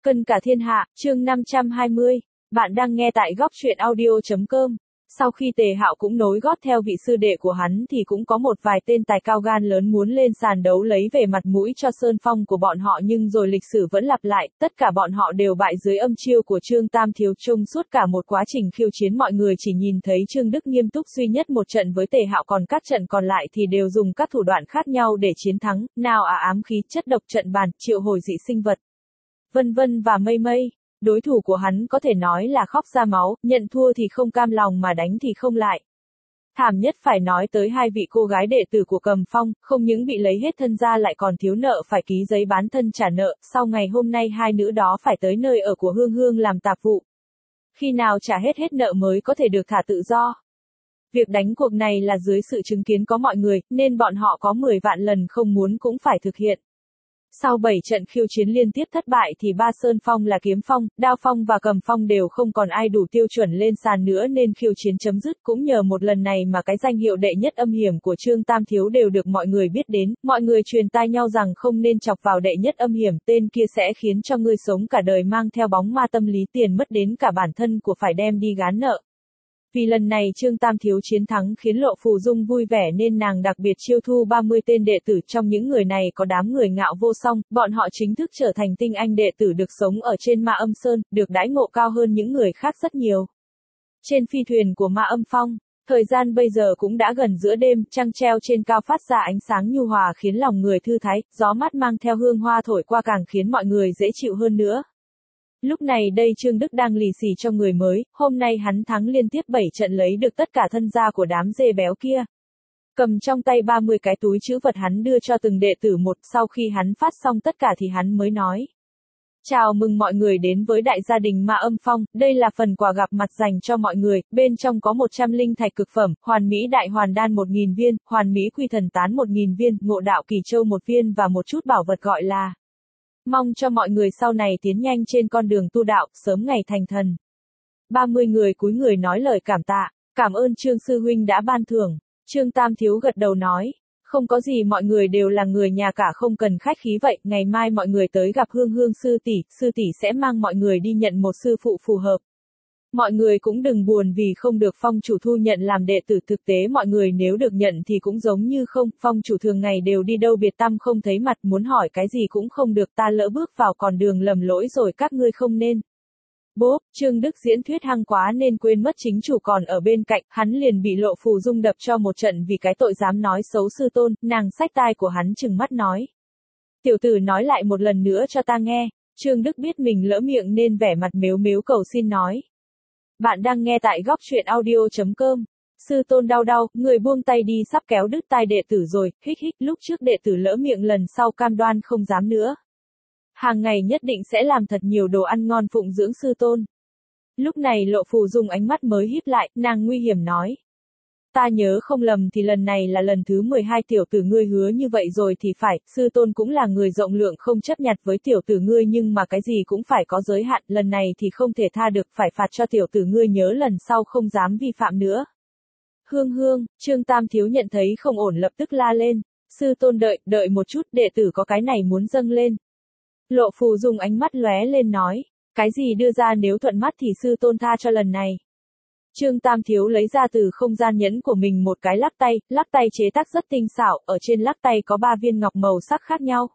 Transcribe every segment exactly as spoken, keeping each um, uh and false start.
Cân cả thiên hạ, chương năm trăm hai mươi. Bạn đang nghe tại góc truyện audio.com. Sau khi Tề Hạo cũng nối gót theo vị sư đệ của hắn thì cũng có một vài tên tài cao gan lớn muốn lên sàn đấu lấy về mặt mũi cho Sơn Phong của bọn họ, nhưng rồi lịch sử vẫn lặp lại, tất cả bọn họ đều bại dưới âm chiêu của Trương Tam Thiếu. Trong suốt cả một quá trình khiêu chiến, mọi người chỉ nhìn thấy Trương Đức nghiêm túc duy nhất một trận với Tề Hạo, còn các trận còn lại thì đều dùng các thủ đoạn khác nhau để chiến thắng, nào à ám khí, chất độc trận bàn, triệu hồi dị sinh vật, vân vân và mây mây. Đối thủ của hắn có thể nói là khóc ra máu, nhận thua thì không cam lòng mà đánh thì không lại. Thảm nhất phải nói tới hai vị cô gái đệ tử của Cầm Phong, không những bị lấy hết thân ra lại còn thiếu nợ phải ký giấy bán thân trả nợ. Sau ngày hôm nay hai nữ đó phải tới nơi ở của Hương Hương làm tạp vụ. Khi nào trả hết hết nợ mới có thể được thả tự do. Việc đánh cuộc này là dưới sự chứng kiến có mọi người, nên bọn họ có mười vạn lần không muốn cũng phải thực hiện. Sau bảy trận khiêu chiến liên tiếp thất bại thì ba Sơn Phong là Kiếm Phong, Đao Phong và Cầm Phong đều không còn ai đủ tiêu chuẩn lên sàn nữa nên khiêu chiến chấm dứt. Cũng nhờ một lần này mà cái danh hiệu đệ nhất âm hiểm của Trương Tam Thiếu đều được mọi người biết đến, mọi người truyền tai nhau rằng không nên chọc vào đệ nhất âm hiểm, tên kia sẽ khiến cho ngươi sống cả đời mang theo bóng ma tâm lý, tiền mất đến cả bản thân của phải đem đi gán nợ. Vì lần này Trương Tam Thiếu chiến thắng khiến Lộ Phù Dung vui vẻ nên nàng đặc biệt chiêu thu ba mươi tên đệ tử, trong những người này có đám người ngạo vô song, bọn họ chính thức trở thành tinh anh đệ tử được sống ở trên Ma Âm Sơn, được đãi ngộ cao hơn những người khác rất nhiều. Trên phi thuyền của Ma Âm Phong, thời gian bây giờ cũng đã gần giữa đêm, trăng treo trên cao phát ra ánh sáng nhu hòa khiến lòng người thư thái, gió mát mang theo hương hoa thổi qua càng khiến mọi người dễ chịu hơn nữa. Lúc này đây Trương Đức đang lì xì cho người mới, hôm nay hắn thắng liên tiếp bảy trận lấy được tất cả thân gia của đám dê béo kia. Cầm trong tay ba mươi cái túi trữ vật hắn đưa cho từng đệ tử một, sau khi hắn phát xong tất cả thì hắn mới nói. Chào mừng mọi người đến với đại gia đình Ma Âm Phong, đây là phần quà gặp mặt dành cho mọi người, bên trong có một trăm linh thạch cực phẩm, hoàn mỹ đại hoàn đan một nghìn viên, hoàn mỹ quy thần tán một nghìn viên, ngộ đạo kỳ châu một viên và một chút bảo vật gọi là. Mong cho mọi người sau này tiến nhanh trên con đường tu đạo, sớm ngày thành thần. ba mươi người cúi người nói lời cảm tạ, cảm ơn Trương Sư Huynh đã ban thưởng. Trương Tam Thiếu gật đầu nói, không có gì, mọi người đều là người nhà cả, không cần khách khí vậy, ngày mai mọi người tới gặp Hương Hương sư tỷ, sư tỷ sẽ mang mọi người đi nhận một sư phụ phù hợp. Mọi người cũng đừng buồn vì không được phong chủ thu nhận làm đệ tử, thực tế mọi người nếu được nhận thì cũng giống như không, phong chủ thường ngày đều đi đâu biệt tăm không thấy mặt, muốn hỏi cái gì cũng không được, ta lỡ bước vào con đường lầm lỗi rồi, các ngươi không nên. Bốp, Trương Đức diễn thuyết hăng quá nên quên mất chính chủ còn ở bên cạnh, hắn liền bị Lộ Phù Dung đập cho một trận vì cái tội dám nói xấu sư tôn, nàng xách tai của hắn trừng mắt nói. Tiểu tử nói lại một lần nữa cho ta nghe. Trương Đức biết mình lỡ miệng nên vẻ mặt mếu mếu cầu xin nói. Bạn đang nghe tại góc truyện audio.com. Sư tôn đau đau, người buông tay đi, sắp kéo đứt tai đệ tử rồi, hích hích, lúc trước đệ tử lỡ miệng, lần sau cam đoan không dám nữa. Hàng ngày nhất định sẽ làm thật nhiều đồ ăn ngon phụng dưỡng sư tôn. Lúc này Lộ Phù Dung ánh mắt mới híp lại, nàng nguy hiểm nói. Ta nhớ không lầm thì lần này là lần thứ mười hai tiểu tử ngươi hứa như vậy rồi thì phải, sư tôn cũng là người rộng lượng không chấp nhặt với tiểu tử ngươi, nhưng mà cái gì cũng phải có giới hạn, lần này thì không thể tha được, phải phạt cho tiểu tử ngươi nhớ lần sau không dám vi phạm nữa. Hương Hương, Trương Tam Thiếu nhận thấy không ổn lập tức la lên, sư tôn đợi, đợi một chút, đệ tử có cái này muốn dâng lên. Lộ Phù Dung ánh mắt lóe lên nói, cái gì đưa ra, nếu thuận mắt thì sư tôn tha cho lần này. Trương Tam Thiếu lấy ra từ không gian nhẫn của mình một cái lắc tay, lắc tay chế tác rất tinh xảo, ở trên lắc tay có ba viên ngọc màu sắc khác nhau.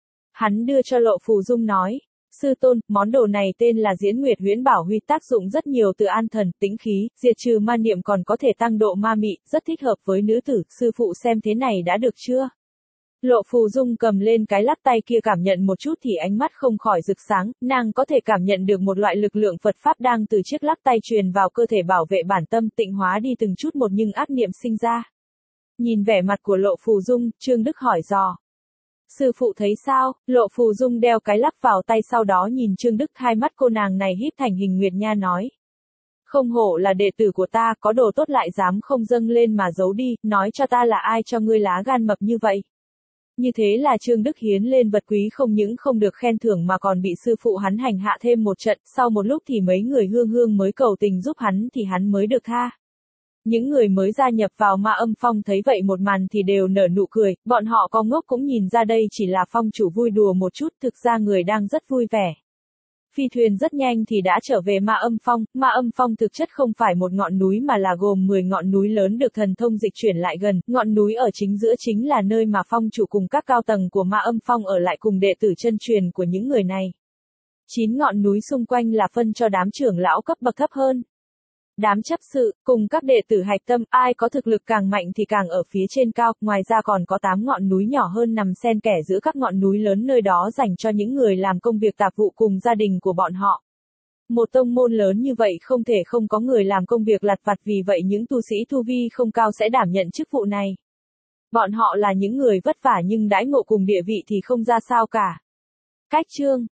Hắn đưa cho Lộ Phù Dung nói, sư tôn, món đồ này tên là Diễn Nguyệt Huyễn Bảo Huy, tác dụng rất nhiều, từ an thần, tĩnh khí, diệt trừ ma niệm, còn có thể tăng độ ma mị, rất thích hợp với nữ tử, sư phụ xem thế này đã được chưa? Lộ Phù Dung cầm lên cái lắc tay kia cảm nhận một chút thì ánh mắt không khỏi rực sáng, nàng có thể cảm nhận được một loại lực lượng Phật Pháp đang từ chiếc lắc tay truyền vào cơ thể, bảo vệ bản tâm, tịnh hóa đi từng chút một nhưng ác niệm sinh ra. Nhìn vẻ mặt của Lộ Phù Dung, Trương Đức hỏi dò. Sư phụ thấy sao? Lộ Phù Dung đeo cái lắc vào tay, sau đó nhìn Trương Đức, hai mắt cô nàng này híp thành hình nguyệt nha nói. Không hổ là đệ tử của ta, có đồ tốt lại dám không dâng lên mà giấu đi, nói cho ta là ai cho ngươi lá gan mập như vậy. Như thế là Trương Đức hiến lên vật quý không những không được khen thưởng mà còn bị sư phụ hắn hành hạ thêm một trận, sau một lúc thì mấy người Hương Hương mới cầu tình giúp hắn thì hắn mới được tha. Những người mới gia nhập vào Ma Âm Phong thấy vậy một màn thì đều nở nụ cười, bọn họ có ngốc cũng nhìn ra đây chỉ là phong chủ vui đùa một chút, thực ra người đang rất vui vẻ. phi thuyền rất nhanh thì đã trở về Ma Âm Phong. Ma Âm Phong thực chất không phải một ngọn núi mà là gồm mười ngọn núi lớn được thần thông dịch chuyển lại gần. Ngọn núi ở chính giữa chính là nơi mà phong chủ cùng các cao tầng của Ma Âm Phong ở lại cùng đệ tử chân truyền của những người này. Chín ngọn núi xung quanh là phân cho đám trưởng lão cấp bậc thấp hơn. Đám chấp sự, cùng các đệ tử hạch tâm, ai có thực lực càng mạnh thì càng ở phía trên cao, ngoài ra còn có tám ngọn núi nhỏ hơn nằm xen kẽ giữa các ngọn núi lớn, nơi đó dành cho những người làm công việc tạp vụ cùng gia đình của bọn họ. Một tông môn lớn như vậy không thể không có người làm công việc lặt vặt, vì vậy những tu sĩ tu vi không cao sẽ đảm nhận chức vụ này. Bọn họ là những người vất vả nhưng đãi ngộ cùng địa vị thì không ra sao cả. Cách chương